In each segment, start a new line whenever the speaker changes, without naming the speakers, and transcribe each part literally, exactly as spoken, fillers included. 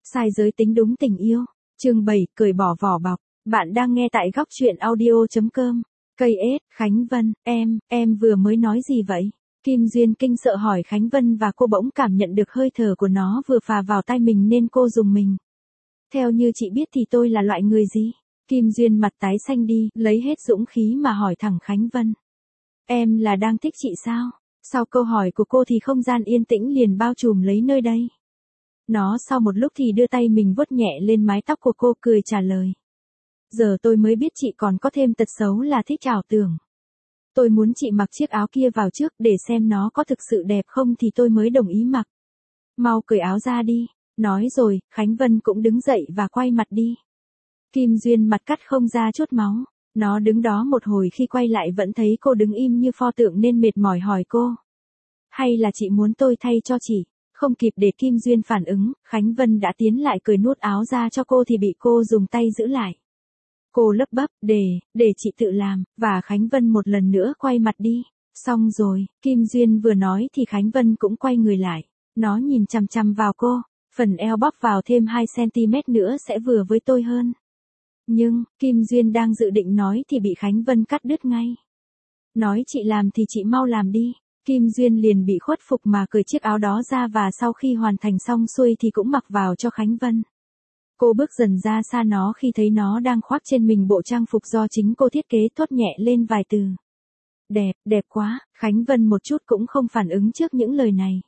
Sai giới tính đúng tình yêu. Chương bảy, cởi bỏ vỏ bọc. Bạn đang nghe tại góc truyện audio chấm com. Cây ết, Khánh Vân, em, em vừa mới nói gì vậy? Kim Duyên kinh sợ hỏi Khánh Vân và cô bỗng cảm nhận được hơi thở của nó vừa phà vào tai mình nên cô rùng mình. Theo như chị biết thì tôi là loại người gì? Kim Duyên mặt tái xanh đi, lấy hết dũng khí mà hỏi thẳng Khánh Vân. Em là đang thích chị sao? Sau câu hỏi của cô thì không gian yên tĩnh liền bao trùm lấy nơi đây. Nó sau một lúc thì đưa tay mình vuốt nhẹ lên mái tóc của cô cười trả lời. Giờ tôi mới biết chị còn có thêm tật xấu là thích ảo tưởng. Tôi muốn chị mặc chiếc áo kia vào trước để xem nó có thực sự đẹp không thì tôi mới đồng ý mặc. Mau cởi áo ra đi. Nói rồi, Khánh Vân cũng đứng dậy và quay mặt đi. Kim Duyên mặt cắt không ra chút máu. Nó đứng đó một hồi khi quay lại vẫn thấy cô đứng im như pho tượng nên mệt mỏi hỏi cô. Hay là chị muốn tôi thay cho chị? Không kịp để Kim Duyên phản ứng, Khánh Vân đã tiến lại cởi nút áo ra cho cô thì bị cô dùng tay giữ lại. Cô lấp bắp, để, để chị tự làm, và Khánh Vân một lần nữa quay mặt đi. Xong rồi, Kim Duyên vừa nói thì Khánh Vân cũng quay người lại. Nó nhìn chằm chằm vào cô, phần eo bóp vào thêm hai xăng ti mét nữa sẽ vừa với tôi hơn. Nhưng, Kim Duyên đang dự định nói thì bị Khánh Vân cắt đứt ngay. Nói chị làm thì chị mau làm đi. Kim Duyên liền bị khuất phục mà cởi chiếc áo đó ra và sau khi hoàn thành xong xuôi thì cũng mặc vào cho Khánh Vân. Cô bước dần ra xa nó khi thấy nó đang khoác trên mình bộ trang phục do chính cô thiết kế thốt nhẹ lên vài từ. Đẹp, đẹp quá, Khánh Vân một chút cũng không phản ứng trước những lời này.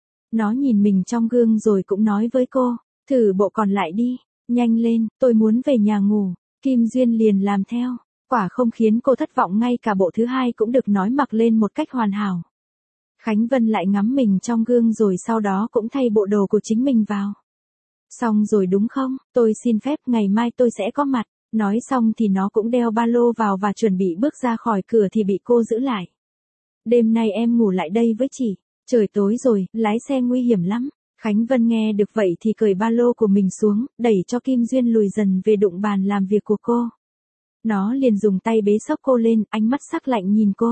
Nó nhìn mình trong gương rồi cũng nói với cô, thử bộ còn lại đi, nhanh lên, tôi muốn về nhà ngủ. Kim Duyên liền làm theo, quả không khiến cô thất vọng ngay cả bộ thứ hai cũng được nói mặc lên một cách hoàn hảo. Khánh Vân lại ngắm mình trong gương rồi sau đó cũng thay bộ đồ của chính mình vào. Xong rồi đúng không, tôi xin phép ngày mai tôi sẽ có mặt. Nói xong thì nó cũng đeo ba lô vào và chuẩn bị bước ra khỏi cửa thì bị cô giữ lại. Đêm nay em ngủ lại đây với chị, trời tối rồi, lái xe nguy hiểm lắm. Khánh Vân nghe được vậy thì cởi ba lô của mình xuống, đẩy cho Kim Duyên lùi dần về đụng bàn làm việc của cô. Nó liền dùng tay bế xốc cô lên, ánh mắt sắc lạnh nhìn cô.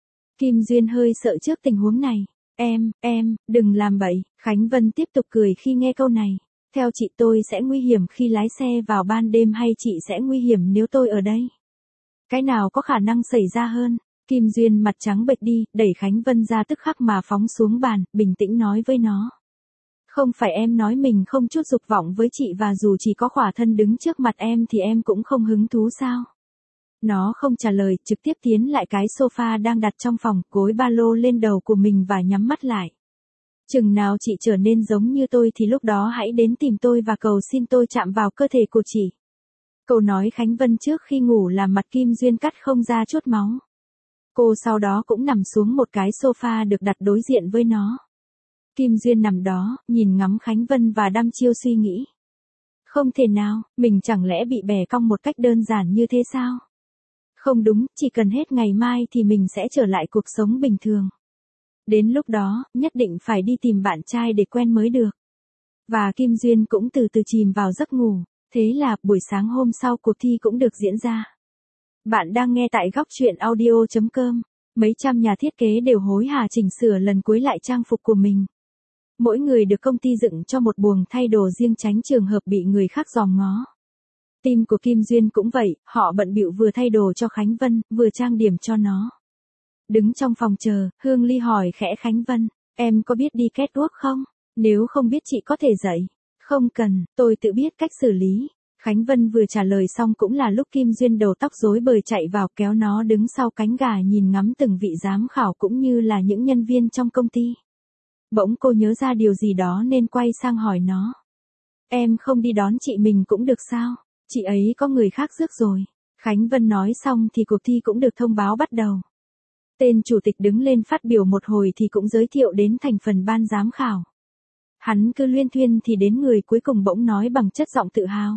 Kim Duyên hơi sợ trước tình huống này. Em, em, đừng làm bậy. Khánh Vân tiếp tục cười khi nghe câu này. Theo chị tôi sẽ nguy hiểm khi lái xe vào ban đêm hay chị sẽ nguy hiểm nếu tôi ở đây? Cái nào có khả năng xảy ra hơn? Kim Duyên mặt trắng bệch đi, đẩy Khánh Vân ra tức khắc mà phóng xuống bàn, bình tĩnh nói với nó. Không phải em nói mình không chút dục vọng với chị và dù chỉ có khỏa thân đứng trước mặt em thì em cũng không hứng thú sao? Nó không trả lời, trực tiếp tiến lại cái sofa đang đặt trong phòng, gối ba lô lên đầu của mình và nhắm mắt lại. Chừng nào chị trở nên giống như tôi thì lúc đó hãy đến tìm tôi và cầu xin tôi chạm vào cơ thể của chị. Câu nói Khánh Vân trước khi ngủ làm mặt Kim Duyên cắt không ra chút máu. Cô sau đó cũng nằm xuống một cái sofa được đặt đối diện với nó. Kim Duyên nằm đó, nhìn ngắm Khánh Vân và đăm chiêu suy nghĩ. Không thể nào, mình chẳng lẽ bị bẻ cong một cách đơn giản như thế sao? Không đúng, chỉ cần hết ngày mai thì mình sẽ trở lại cuộc sống bình thường. Đến lúc đó, nhất định phải đi tìm bạn trai để quen mới được. Và Kim Duyên cũng từ từ chìm vào giấc ngủ. Thế là, buổi sáng hôm sau cuộc thi cũng được diễn ra. Bạn đang nghe tại góc truyện audio chấm com. Mấy trăm nhà thiết kế đều hối hả chỉnh sửa lần cuối lại trang phục của mình. Mỗi người được công ty dựng cho một buồng thay đồ riêng tránh trường hợp bị người khác dòm ngó. Team của Kim Duyên cũng vậy, họ bận bịu vừa thay đồ cho Khánh Vân, vừa trang điểm cho nó. Đứng trong phòng chờ, Hương Ly hỏi khẽ Khánh Vân, em có biết đi catwalk không? Nếu không biết chị có thể dạy. Không cần, tôi tự biết cách xử lý. Khánh Vân vừa trả lời xong cũng là lúc Kim Duyên đầu tóc rối bời chạy vào kéo nó đứng sau cánh gà nhìn ngắm từng vị giám khảo cũng như là những nhân viên trong công ty. Bỗng cô nhớ ra điều gì đó nên quay sang hỏi nó. Em không đi đón chị mình cũng được sao? Chị ấy có người khác rước rồi. Khánh Vân nói xong thì cuộc thi cũng được thông báo bắt đầu. Tên chủ tịch đứng lên phát biểu một hồi thì cũng giới thiệu đến thành phần ban giám khảo. Hắn cứ luyên thuyên thì đến người cuối cùng bỗng nói bằng chất giọng tự hào.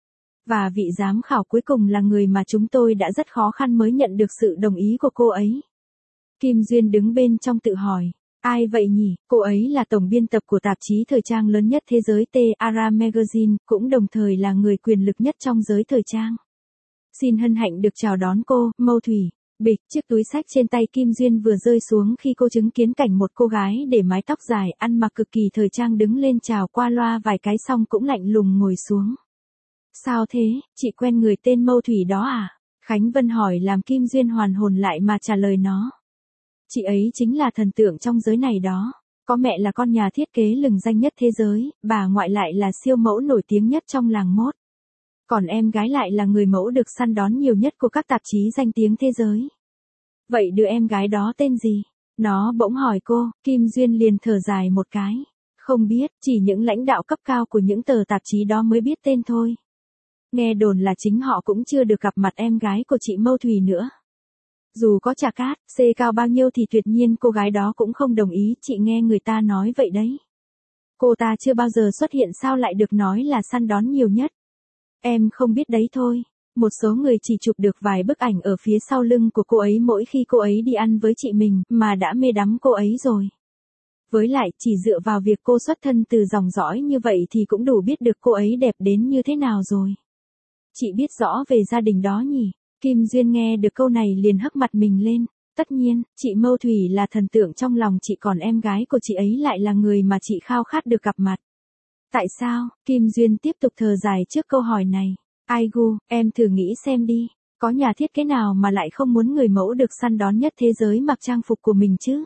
Và vị giám khảo cuối cùng là người mà chúng tôi đã rất khó khăn mới nhận được sự đồng ý của cô ấy. Kim Duyên đứng bên trong tự hỏi. Ai vậy nhỉ? Cô ấy là tổng biên tập của tạp chí thời trang lớn nhất thế giới T-ara Magazine, cũng đồng thời là người quyền lực nhất trong giới thời trang. Xin hân hạnh được chào đón cô, Mâu Thủy. Bịch, chiếc túi xách trên tay Kim Duyên vừa rơi xuống khi cô chứng kiến cảnh một cô gái để mái tóc dài, ăn mặc cực kỳ thời trang đứng lên chào qua loa vài cái xong cũng lạnh lùng ngồi xuống. Sao thế, chị quen người tên Mâu Thủy đó à? Khánh Vân hỏi làm Kim Duyên hoàn hồn lại mà trả lời nó. Chị ấy chính là thần tượng trong giới này đó. Có mẹ là con nhà thiết kế lừng danh nhất thế giới, bà ngoại lại là siêu mẫu nổi tiếng nhất trong làng mốt. Còn em gái lại là người mẫu được săn đón nhiều nhất của các tạp chí danh tiếng thế giới. Vậy đứa em gái đó tên gì? Nó bỗng hỏi cô, Kim Duyên liền thở dài một cái. Không biết, chỉ những lãnh đạo cấp cao của những tờ tạp chí đó mới biết tên thôi. Nghe đồn là chính họ cũng chưa được gặp mặt em gái của chị Mâu Thủy nữa. Dù có trả cát, xê cao bao nhiêu thì tuyệt nhiên cô gái đó cũng không đồng ý, chị nghe người ta nói vậy đấy. Cô ta chưa bao giờ xuất hiện sao lại được nói là săn đón nhiều nhất. Em không biết đấy thôi. Một số người chỉ chụp được vài bức ảnh ở phía sau lưng của cô ấy mỗi khi cô ấy đi ăn với chị mình mà đã mê đắm cô ấy rồi. Với lại chỉ dựa vào việc cô xuất thân từ dòng dõi như vậy thì cũng đủ biết được cô ấy đẹp đến như thế nào rồi. Chị biết rõ về gia đình đó nhỉ? Kim Duyên nghe được câu này liền hất mặt mình lên. Tất nhiên, chị Mâu Thủy là thần tượng trong lòng chị còn em gái của chị ấy lại là người mà chị khao khát được gặp mặt. Tại sao? Kim Duyên tiếp tục thở dài trước câu hỏi này. Ai gu, em thử nghĩ xem đi. Có nhà thiết kế nào mà lại không muốn người mẫu được săn đón nhất thế giới mặc trang phục của mình chứ?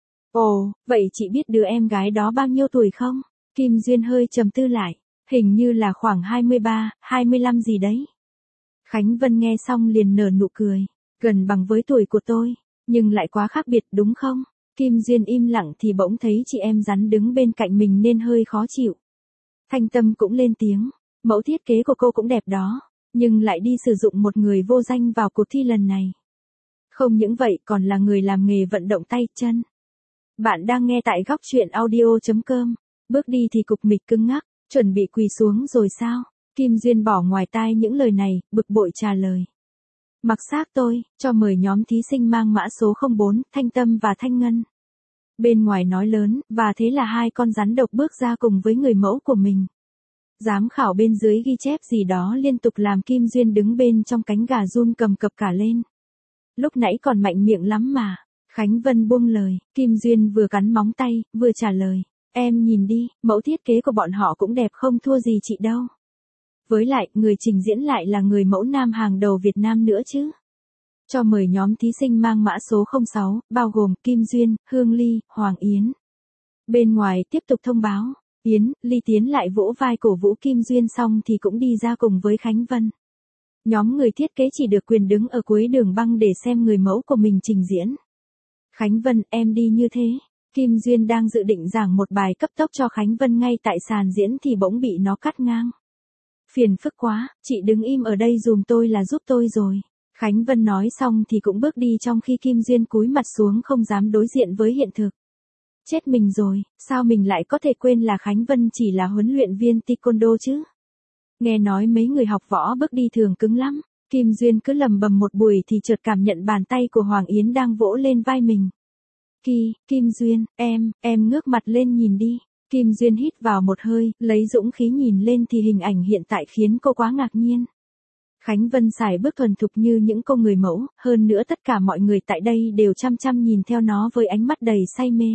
Ồ, vậy chị biết đứa em gái đó bao nhiêu tuổi không? Kim Duyên hơi trầm tư lại. Hình như là khoảng hai mươi ba, hai mươi lăm gì đấy. Khánh Vân nghe xong liền nở nụ cười. Gần bằng với tuổi của tôi, nhưng lại quá khác biệt đúng không? Kim Duyên im lặng thì bỗng thấy chị em rắn đứng bên cạnh mình nên hơi khó chịu. Thanh Tâm cũng lên tiếng. Mẫu thiết kế của cô cũng đẹp đó, nhưng lại đi sử dụng một người vô danh vào cuộc thi lần này. Không những vậy còn là người làm nghề vận động tay chân. Bạn đang nghe tại góc truyện audio chấm com. Bước đi thì cục mịch cứng ngắc, chuẩn bị quỳ xuống rồi sao? Kim Duyên bỏ ngoài tai những lời này, bực bội trả lời. Mặc xác tôi, cho mời nhóm thí sinh mang mã số không bốn, Thanh Tâm và Thanh Ngân. Bên ngoài nói lớn, và thế là hai con rắn độc bước ra cùng với người mẫu của mình. Giám khảo bên dưới ghi chép gì đó liên tục làm Kim Duyên đứng bên trong cánh gà run cầm cập cả lên. Lúc nãy còn mạnh miệng lắm mà. Khánh Vân buông lời, Kim Duyên vừa cắn móng tay, vừa trả lời. Em nhìn đi, mẫu thiết kế của bọn họ cũng đẹp không thua gì chị đâu. Với lại, người trình diễn lại là người mẫu nam hàng đầu Việt Nam nữa chứ. Cho mời nhóm thí sinh mang mã số không sáu, bao gồm Kim Duyên, Hương Ly, Hoàng Yến. Bên ngoài tiếp tục thông báo. Yến, Ly tiến lại vỗ vai cổ vũ Kim Duyên xong thì cũng đi ra cùng với Khánh Vân. Nhóm người thiết kế chỉ được quyền đứng ở cuối đường băng để xem người mẫu của mình trình diễn. Khánh Vân, em đi như thế. Kim Duyên đang dự định giảng một bài cấp tốc cho Khánh Vân ngay tại sàn diễn thì bỗng bị nó cắt ngang. Phiền phức quá, chị đứng im ở đây dùm tôi là giúp tôi rồi. Khánh Vân nói xong thì cũng bước đi trong khi Kim Duyên cúi mặt xuống không dám đối diện với hiện thực. Chết mình rồi, sao mình lại có thể quên là Khánh Vân chỉ là huấn luyện viên taekwondo chứ? Nghe nói mấy người học võ bước đi thường cứng lắm. Kim Duyên cứ lầm bầm một buổi thì chợt cảm nhận bàn tay của Hoàng Yến đang vỗ lên vai mình. Kỳ, Kim Duyên, em, em ngước mặt lên nhìn đi. Kim Duyên hít vào một hơi, lấy dũng khí nhìn lên thì hình ảnh hiện tại khiến cô quá ngạc nhiên. Khánh Vân xài bước thuần thục như những cô người mẫu, hơn nữa tất cả mọi người tại đây đều chăm chăm nhìn theo nó với ánh mắt đầy say mê.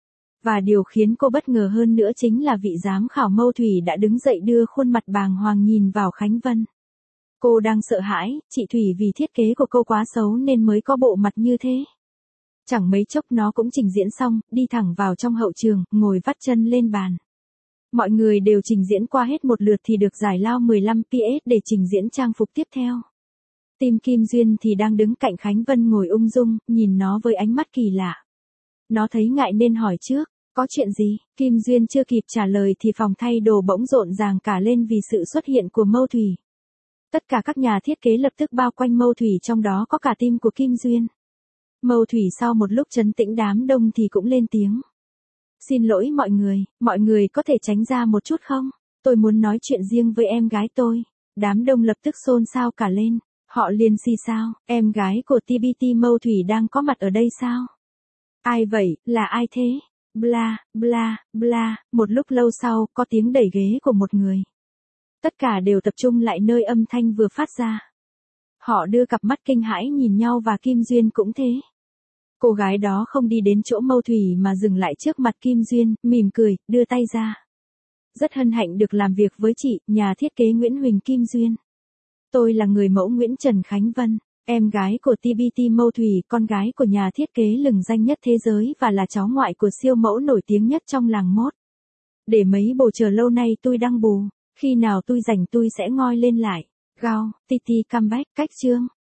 Và điều khiến cô bất ngờ hơn nữa chính là vị giám khảo Mâu Thủy đã đứng dậy đưa khuôn mặt bàng hoàng nhìn vào Khánh Vân. Cô đang sợ hãi, chị Thủy vì thiết kế của cô quá xấu nên mới có bộ mặt như thế. Chẳng mấy chốc nó cũng trình diễn xong, đi thẳng vào trong hậu trường, ngồi vắt chân lên bàn. Mọi người đều trình diễn qua hết một lượt thì được giải lao mười lăm pê ét để trình diễn trang phục tiếp theo. Tim Kim Duyên thì đang đứng cạnh Khánh Vân ngồi ung dung, nhìn nó với ánh mắt kỳ lạ. Nó thấy ngại nên hỏi trước, có chuyện gì? Kim Duyên chưa kịp trả lời thì phòng thay đồ bỗng rộn ràng cả lên vì sự xuất hiện của Mâu Thủy. Tất cả các nhà thiết kế lập tức bao quanh Mâu Thủy trong đó có cả team của Kim Duyên. Mâu Thủy sau một lúc trấn tĩnh đám đông thì cũng lên tiếng. Xin lỗi mọi người, mọi người có thể tránh ra một chút không? Tôi muốn nói chuyện riêng với em gái tôi. Đám đông lập tức xôn xao cả lên. Họ liền xì xao, em gái của tê bê tê Mâu Thủy đang có mặt ở đây sao? Ai vậy, là ai thế? Bla, bla, bla, một lúc lâu sau, có tiếng đẩy ghế của một người. Tất cả đều tập trung lại nơi âm thanh vừa phát ra. Họ đưa cặp mắt kinh hãi nhìn nhau và Kim Duyên cũng thế. Cô gái đó không đi đến chỗ Mâu Thủy mà dừng lại trước mặt Kim Duyên, mỉm cười, đưa tay ra. Rất hân hạnh được làm việc với chị, nhà thiết kế Nguyễn Huỳnh Kim Duyên. Tôi là người mẫu Nguyễn Trần Khánh Vân, em gái của tê bê tê Mâu Thủy, con gái của nhà thiết kế lừng danh nhất thế giới và là cháu ngoại của siêu mẫu nổi tiếng nhất trong làng mốt. Để mấy bồ chờ lâu nay tôi đăng bù, khi nào tôi rảnh tôi sẽ ngoi lên lại. Gao, Titi comeback, cách chương.